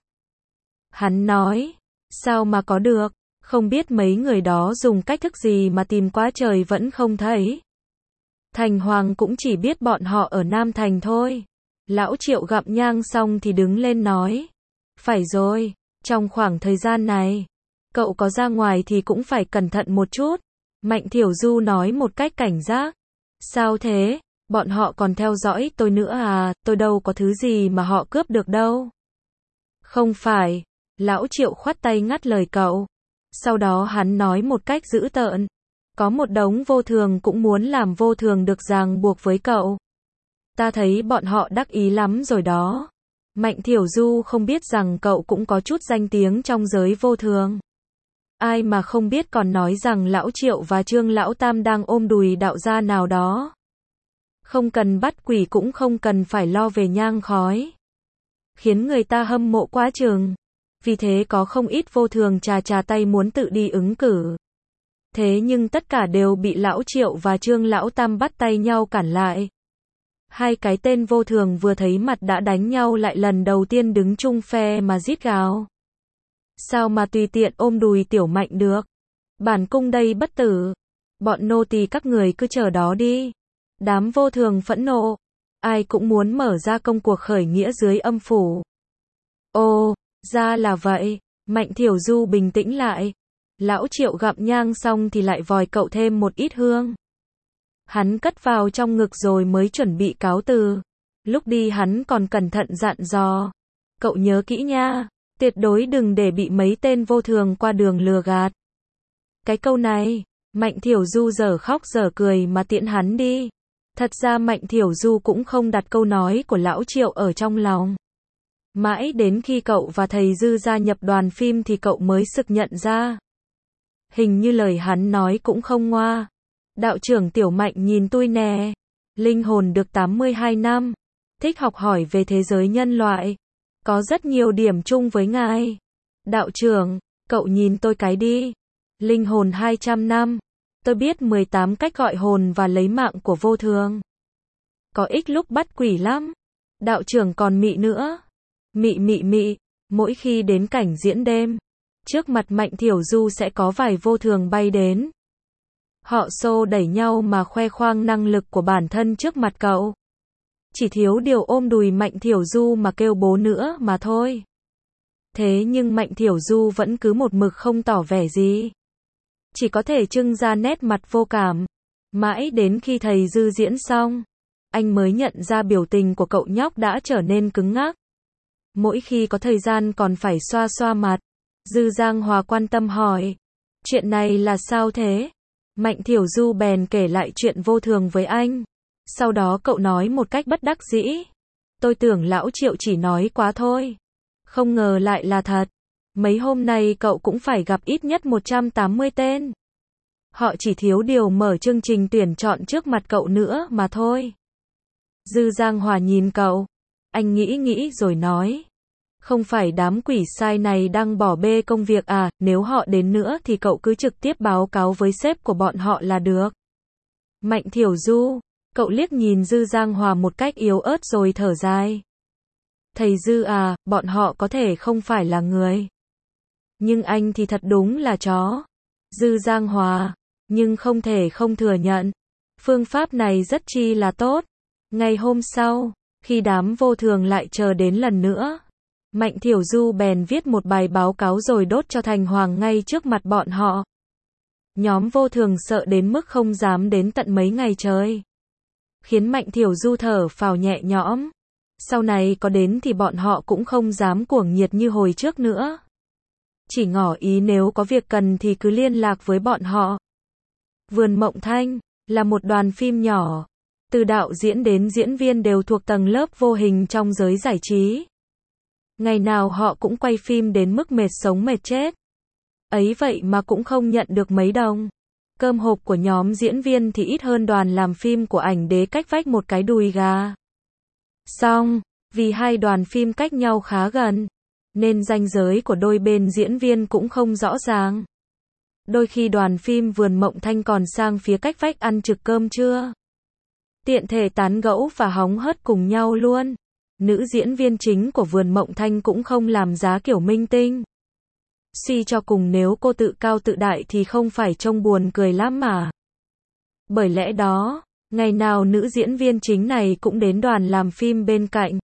Hắn nói, sao mà có được, không biết mấy người đó dùng cách thức gì mà tìm quá trời vẫn không thấy. Thành Hoàng cũng chỉ biết bọn họ ở Nam Thành thôi. Lão Triệu gặm nhang xong thì đứng lên nói. Phải rồi, trong khoảng thời gian này, cậu có ra ngoài thì cũng phải cẩn thận một chút. Mạnh Thiểu Du nói một cách cảnh giác. Sao thế, bọn họ còn theo dõi tôi nữa à, tôi đâu có thứ gì mà họ cướp được đâu. Không phải, Lão Triệu khoát tay ngắt lời cậu. Sau đó hắn nói một cách dữ tợn. Có một đống vô thường cũng muốn làm vô thường được ràng buộc với cậu. Ta thấy bọn họ đắc ý lắm rồi đó. Mạnh Thiểu Du không biết rằng cậu cũng có chút danh tiếng trong giới vô thường. Ai mà không biết còn nói rằng Lão Triệu và Trương Lão Tam đang ôm đùi đạo gia nào đó. Không cần bắt quỷ cũng không cần phải lo về nhang khói. Khiến người ta hâm mộ quá chừng. Vì thế có không ít vô thường chà chà tay muốn tự đi ứng cử. Thế nhưng tất cả đều bị Lão Triệu và Trương Lão Tam bắt tay nhau cản lại. Hai cái tên vô thường vừa thấy mặt đã đánh nhau lại lần đầu tiên đứng chung phe mà rít gào. Sao mà tùy tiện ôm đùi tiểu Mạnh được? Bản cung đây bất tử. Bọn nô tỳ các người cứ chờ đó đi. Đám vô thường phẫn nộ. Ai cũng muốn mở ra công cuộc khởi nghĩa dưới âm phủ. Ồ, ra là vậy. Mạnh Thiểu Du bình tĩnh lại. Lão Triệu gặm nhang xong thì lại vòi cậu thêm một ít hương. Hắn cất vào trong ngực rồi mới chuẩn bị cáo từ. Lúc đi hắn còn cẩn thận dặn dò. Cậu nhớ kỹ nha, tuyệt đối đừng để bị mấy tên vô thường qua đường lừa gạt. Cái câu này, Mạnh Thiểu Du giờ khóc giờ cười mà tiễn hắn đi. Thật ra Mạnh Thiểu Du cũng không đặt câu nói của Lão Triệu ở trong lòng. Mãi đến khi cậu và thầy Dư gia nhập đoàn phim thì cậu mới sực nhận ra. Hình như lời hắn nói cũng không ngoa. Đạo trưởng Tiểu Mạnh nhìn tôi nè. Linh hồn được tám mươi hai năm. Thích học hỏi về thế giới nhân loại. Có rất nhiều điểm chung với ngài. Đạo trưởng, cậu nhìn tôi cái đi. Linh hồn hai trăm năm. Tôi biết mười tám cách gọi hồn và lấy mạng của vô thường. Có ích lúc bắt quỷ lắm. Đạo trưởng còn mị nữa. Mị mị mị. Mỗi khi đến cảnh diễn đêm, trước mặt Mạnh Thiểu Du sẽ có vài vô thường bay đến. Họ xô đẩy nhau mà khoe khoang năng lực của bản thân trước mặt cậu. Chỉ thiếu điều ôm đùi Mạnh Thiểu Du mà kêu bố nữa mà thôi. Thế nhưng Mạnh Thiểu Du vẫn cứ một mực không tỏ vẻ gì. Chỉ có thể trưng ra nét mặt vô cảm. Mãi đến khi thầy Dư diễn xong, anh mới nhận ra biểu tình của cậu nhóc đã trở nên cứng ngắc. Mỗi khi có thời gian còn phải xoa xoa mặt. Dư Giang Hòa quan tâm hỏi. Chuyện này là sao thế? Mạnh Thiểu Du bèn kể lại chuyện vô thường với anh. Sau đó cậu nói một cách bất đắc dĩ. Tôi tưởng Lão Triệu chỉ nói quá thôi. Không ngờ lại là thật. Mấy hôm nay cậu cũng phải gặp ít nhất một trăm tám mươi tên. Họ chỉ thiếu điều mở chương trình tuyển chọn trước mặt cậu nữa mà thôi. Dư Giang Hòa nhìn cậu. Anh nghĩ nghĩ rồi nói. Không phải đám quỷ sai này đang bỏ bê công việc à, nếu họ đến nữa thì cậu cứ trực tiếp báo cáo với sếp của bọn họ là được. Mạnh Thiểu Du, cậu liếc nhìn Dư Giang Hòa một cách yếu ớt rồi thở dài. Thầy Dư à, bọn họ có thể không phải là người. Nhưng anh thì thật đúng là chó. Dư Giang Hòa, nhưng không thể không thừa nhận. Phương pháp này rất chi là tốt. Ngày hôm sau, khi đám vô thường lại chờ đến lần nữa, Mạnh Thiểu Du bèn viết một bài báo cáo rồi đốt cho Thành Hoàng ngay trước mặt bọn họ. Nhóm vô thường sợ đến mức không dám đến tận mấy ngày trời. Khiến Mạnh Thiểu Du thở phào nhẹ nhõm. Sau này có đến thì bọn họ cũng không dám cuồng nhiệt như hồi trước nữa. Chỉ ngỏ ý nếu có việc cần thì cứ liên lạc với bọn họ. Vườn Mộng Thanh là một đoàn phim nhỏ. Từ đạo diễn đến diễn viên đều thuộc tầng lớp vô hình trong giới giải trí. Ngày nào họ cũng quay phim đến mức mệt sống mệt chết. Ấy vậy mà cũng không nhận được mấy đồng. Cơm hộp của nhóm diễn viên thì ít hơn đoàn làm phim của ảnh đế cách vách một cái đùi gà. Xong, vì hai đoàn phim cách nhau khá gần, nên ranh giới của đôi bên diễn viên cũng không rõ ràng. Đôi khi đoàn phim Vườn Mộng Thanh còn sang phía cách vách ăn trực cơm trưa. Tiện thể tán gẫu và hóng hớt cùng nhau luôn. Nữ diễn viên chính của Vườn Mộng Thanh cũng không làm giá kiểu minh tinh. Suy cho cùng nếu cô tự cao tự đại thì không phải trông buồn cười lắm mà. Bởi lẽ đó, ngày nào nữ diễn viên chính này cũng đến đoàn làm phim bên cạnh.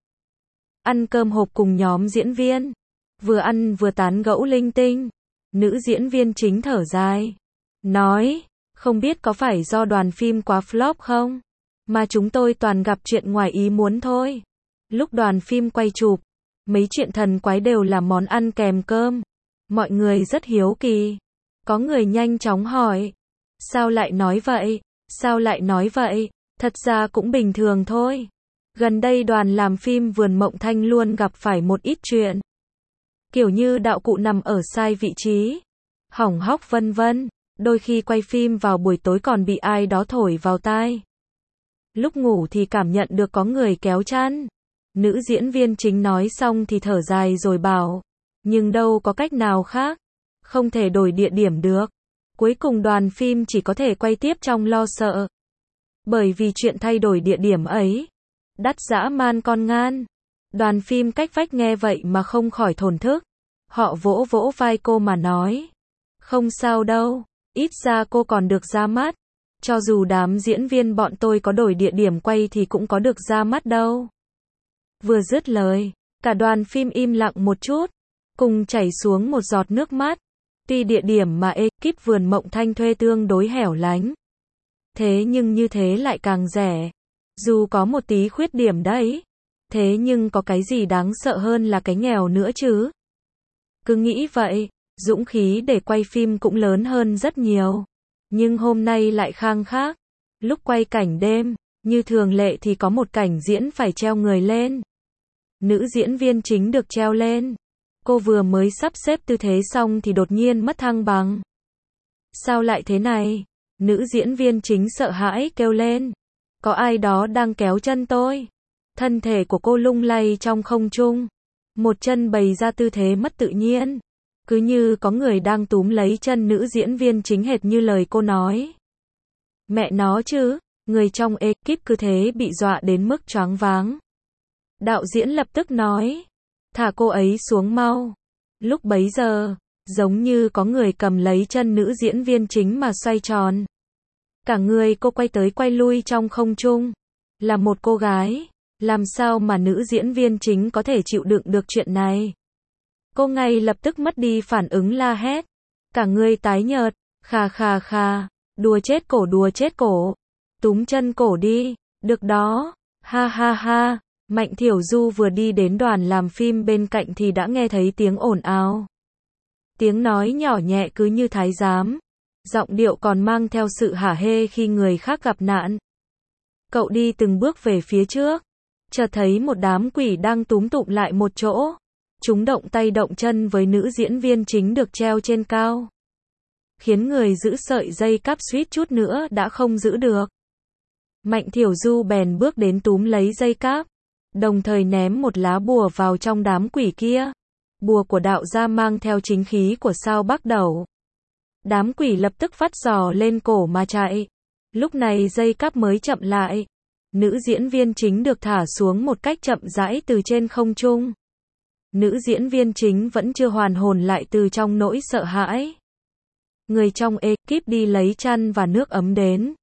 Ăn cơm hộp cùng nhóm diễn viên. Vừa ăn vừa tán gẫu linh tinh. Nữ diễn viên chính thở dài. Nói, không biết có phải do đoàn phim quá flop không? Mà chúng tôi toàn gặp chuyện ngoài ý muốn thôi. Lúc đoàn phim quay chụp, mấy chuyện thần quái đều là món ăn kèm cơm. Mọi người rất hiếu kỳ. Có người nhanh chóng hỏi. Sao lại nói vậy? Sao lại nói vậy? Thật ra cũng bình thường thôi. Gần đây đoàn làm phim Vườn Mộng Thanh luôn gặp phải một ít chuyện. Kiểu như đạo cụ nằm ở sai vị trí. Hỏng hóc vân vân. Đôi khi quay phim vào buổi tối còn bị ai đó thổi vào tai. Lúc ngủ thì cảm nhận được có người kéo chăn. Nữ diễn viên chính nói xong thì thở dài rồi bảo. Nhưng đâu có cách nào khác. Không thể đổi địa điểm được. Cuối cùng đoàn phim chỉ có thể quay tiếp trong lo sợ. Bởi vì chuyện thay đổi địa điểm ấy. Đắt dã man con ngan. Đoàn phim cách vách nghe vậy mà không khỏi thổn thức. Họ vỗ vỗ vai cô mà nói. Không sao đâu. Ít ra cô còn được ra mắt. Cho dù đám diễn viên bọn tôi có đổi địa điểm quay thì cũng có được ra mắt đâu. Vừa dứt lời, cả đoàn phim im lặng một chút. Cùng chảy xuống một giọt nước mắt. Tuy địa điểm mà ekip Vườn Mộng Thanh thuê tương đối hẻo lánh. Thế nhưng như thế lại càng rẻ. Dù có một tí khuyết điểm đấy. Thế nhưng có cái gì đáng sợ hơn là cái nghèo nữa chứ. Cứ nghĩ vậy, dũng khí để quay phim cũng lớn hơn rất nhiều. Nhưng hôm nay lại khang khác. Lúc quay cảnh đêm, như thường lệ thì có một cảnh diễn phải treo người lên. Nữ diễn viên chính được treo lên. Cô vừa mới sắp xếp tư thế xong thì đột nhiên mất thăng bằng. Sao lại thế này? Nữ diễn viên chính sợ hãi kêu lên. Có ai đó đang kéo chân tôi. Thân thể của cô lung lay trong không trung. Một chân bày ra tư thế mất tự nhiên. Cứ như có người đang túm lấy chân nữ diễn viên chính hệt như lời cô nói. Mẹ nó chứ, người trong ekip cứ thế bị dọa đến mức choáng váng. Đạo diễn lập tức nói. Thả cô ấy xuống mau. Lúc bấy giờ, giống như có người cầm lấy chân nữ diễn viên chính mà xoay tròn. Cả người cô quay tới quay lui trong không trung. Là một cô gái, làm sao mà nữ diễn viên chính có thể chịu đựng được chuyện này? Cô ngay lập tức mất đi phản ứng la hét. Cả người tái nhợt, khà khà khà, đùa chết cổ đùa chết cổ. Túm chân cổ đi, được đó, ha ha ha. Mạnh Thiểu Du vừa đi đến đoàn làm phim bên cạnh thì đã nghe thấy tiếng ồn ào. Tiếng nói nhỏ nhẹ cứ như thái giám. Giọng điệu còn mang theo sự hả hê khi người khác gặp nạn. Cậu đi từng bước về phía trước. Chợt thấy một đám quỷ đang túm tụm lại một chỗ. Chúng động tay động chân với nữ diễn viên chính được treo trên cao. khiến người giữ sợi dây cáp suýt chút nữa đã không giữ được. Mạnh Thiểu Du bèn bước đến túm lấy dây cáp, đồng thời ném một lá bùa vào trong đám quỷ kia. Bùa của đạo gia mang theo chính khí của sao Bắc Đẩu. Đám quỷ lập tức phát giò lên cổ mà chạy. Lúc này dây cáp mới chậm lại. Nữ diễn viên chính được thả xuống một cách chậm rãi từ trên không trung. Nữ diễn viên chính vẫn chưa hoàn hồn lại từ trong nỗi sợ hãi. Người trong ekip đi lấy chăn và nước ấm đến.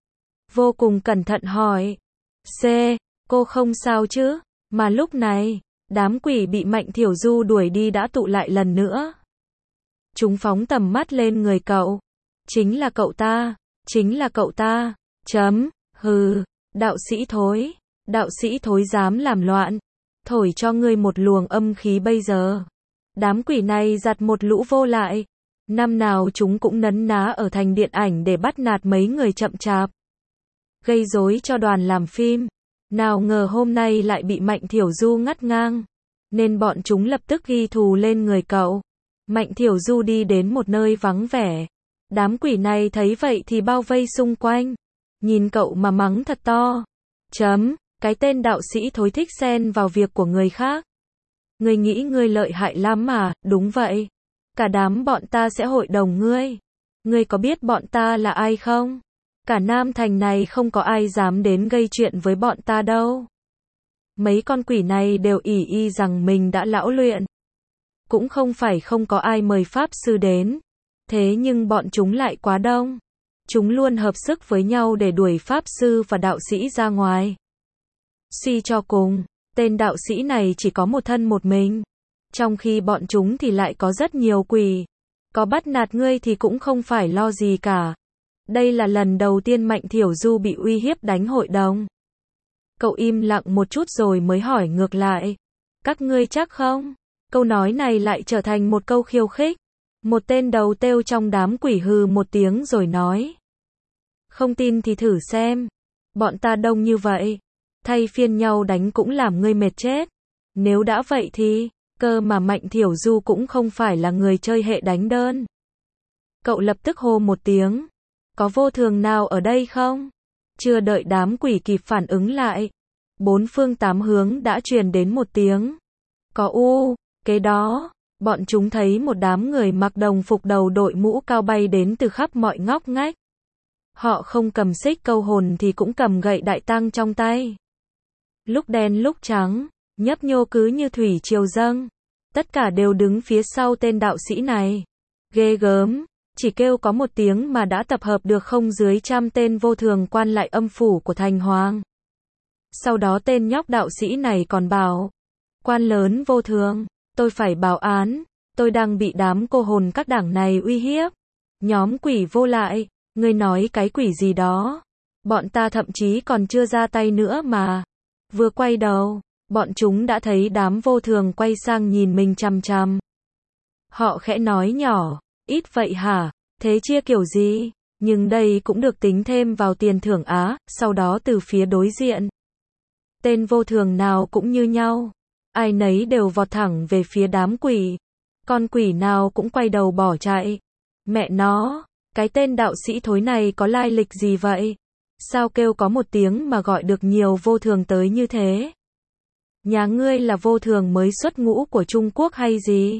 Vô cùng cẩn thận hỏi. C, cô không sao chứ? Mà lúc này, đám quỷ bị Mạnh Thiểu Du đuổi đi đã tụ lại lần nữa. Chúng phóng tầm mắt lên người cậu. Chính là cậu ta, chính là cậu ta. Chấm, hừ, đạo sĩ thối, đạo sĩ thối dám làm loạn. Thổi cho ngươi một luồng âm khí bây giờ. Đám quỷ này giặt một lũ vô lại. Năm nào chúng cũng nấn ná ở thành điện ảnh để bắt nạt mấy người chậm chạp. Gây rối cho đoàn làm phim. Nào ngờ hôm nay lại bị Mạnh Thiểu Du ngắt ngang. Nên bọn chúng lập tức ghi thù lên người cậu. Mạnh Thiểu Du đi đến một nơi vắng vẻ. Đám quỷ này thấy vậy thì bao vây xung quanh. Nhìn cậu mà mắng thật to. Chấm, cái tên đạo sĩ thối thích xen vào việc của người khác. Ngươi nghĩ ngươi lợi hại lắm mà, đúng vậy. Cả đám bọn ta sẽ hội đồng ngươi. Ngươi có biết bọn ta là ai không? Cả Nam Thành này không có ai dám đến gây chuyện với bọn ta đâu. Mấy con quỷ này đều ỷ y rằng mình đã lão luyện. Cũng không phải không có ai mời pháp sư đến. Thế nhưng bọn chúng lại quá đông. Chúng luôn hợp sức với nhau để đuổi pháp sư và đạo sĩ ra ngoài. Suy cho cùng, tên đạo sĩ này chỉ có một thân một mình. Trong khi bọn chúng thì lại có rất nhiều quỷ. Có bắt nạt ngươi thì cũng không phải lo gì cả. Đây là lần đầu tiên Mạnh Thiểu Du bị uy hiếp đánh hội đồng. Cậu im lặng một chút rồi mới hỏi ngược lại. Các ngươi chắc không? Câu nói này lại trở thành một câu khiêu khích. Một tên đầu têu trong đám quỷ hừ một tiếng rồi nói. Không tin thì thử xem. Bọn ta đông như vậy. Thay phiên nhau đánh cũng làm ngươi mệt chết. Nếu đã vậy thì, cơ mà Mạnh Thiểu Du cũng không phải là người chơi hệ đánh đơn. Cậu lập tức hô một tiếng. Có vô thường nào ở đây không? Chưa đợi đám quỷ kịp phản ứng lại. Bốn phương tám hướng đã truyền đến một tiếng. Có u, kế đó, bọn chúng thấy một đám người mặc đồng phục đầu đội mũ cao bay đến từ khắp mọi ngóc ngách. Họ không cầm xích câu hồn thì cũng cầm gậy đại tăng trong tay. Lúc đen lúc trắng, nhấp nhô cứ như thủy triều dâng. Tất cả đều đứng phía sau tên đạo sĩ này. Ghê gớm, chỉ kêu có một tiếng mà đã tập hợp được không dưới trăm tên vô thường quan lại âm phủ của thành hoàng. Sau đó tên nhóc đạo sĩ này còn bảo, quan lớn vô thường, tôi phải báo án, tôi đang bị đám cô hồn các đảng này uy hiếp. Nhóm quỷ vô lại, ngươi nói cái quỷ gì đó, bọn ta thậm chí còn chưa ra tay nữa mà. Vừa quay đầu, bọn chúng đã thấy đám vô thường quay sang nhìn mình chằm chằm. Họ khẽ nói nhỏ, ít vậy hả, thế chia kiểu gì, nhưng đây cũng được tính thêm vào tiền thưởng á, sau đó từ phía đối diện. Tên vô thường nào cũng như nhau, ai nấy đều vọt thẳng về phía đám quỷ. Con quỷ nào cũng quay đầu bỏ chạy. Mẹ nó, cái tên đạo sĩ thối này có lai lịch gì vậy? Sao kêu có một tiếng mà gọi được nhiều vô thường tới như thế? Nhà ngươi là vô thường mới xuất ngũ của Trung Quốc hay gì?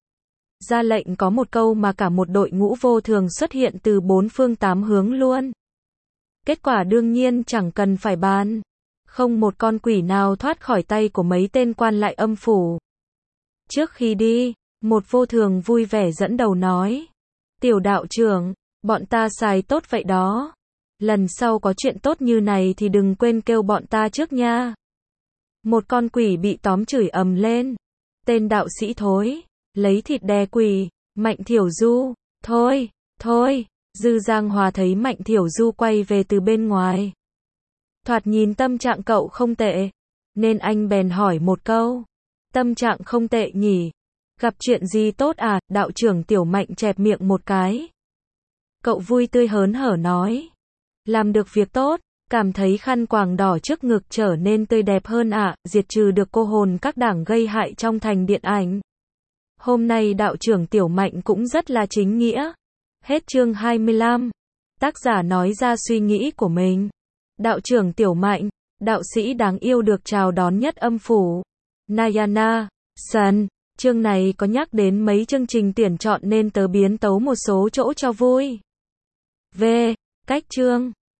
Ra lệnh có một câu mà cả một đội ngũ vô thường xuất hiện từ bốn phương tám hướng luôn. Kết quả đương nhiên chẳng cần phải bàn. Không một con quỷ nào thoát khỏi tay của mấy tên quan lại âm phủ. Trước khi đi, một vô thường vui vẻ dẫn đầu nói. Tiểu đạo trưởng, bọn ta xài tốt vậy đó. Lần sau có chuyện tốt như này thì đừng quên kêu bọn ta trước nha. Một con quỷ bị tóm chửi ầm lên. Tên đạo sĩ thối, lấy thịt đè quỷ, Mạnh Thiểu Du, thôi, thôi, Dư Giang Hòa thấy Mạnh Thiểu Du quay về từ bên ngoài. Thoạt nhìn tâm trạng cậu không tệ, nên anh bèn hỏi một câu. Tâm trạng không tệ nhỉ? Gặp chuyện gì tốt à? Đạo trưởng Tiểu Mạnh chẹp miệng một cái. Cậu vui tươi hớn hở nói. Làm được việc tốt, cảm thấy khăn quàng đỏ trước ngực trở nên tươi đẹp hơn ạ, à, diệt trừ được cô hồn các đảng gây hại trong thành điện ảnh. Hôm nay đạo trưởng Tiểu Mạnh cũng rất là chính nghĩa. Hết chương hai mươi lăm. Tác giả nói ra suy nghĩ của mình. Đạo trưởng Tiểu Mạnh, đạo sĩ đáng yêu được chào đón nhất âm phủ. Nayana, Sun, chương này có nhắc đến mấy chương trình tuyển chọn nên tớ biến tấu một số chỗ cho vui. V. Cách chương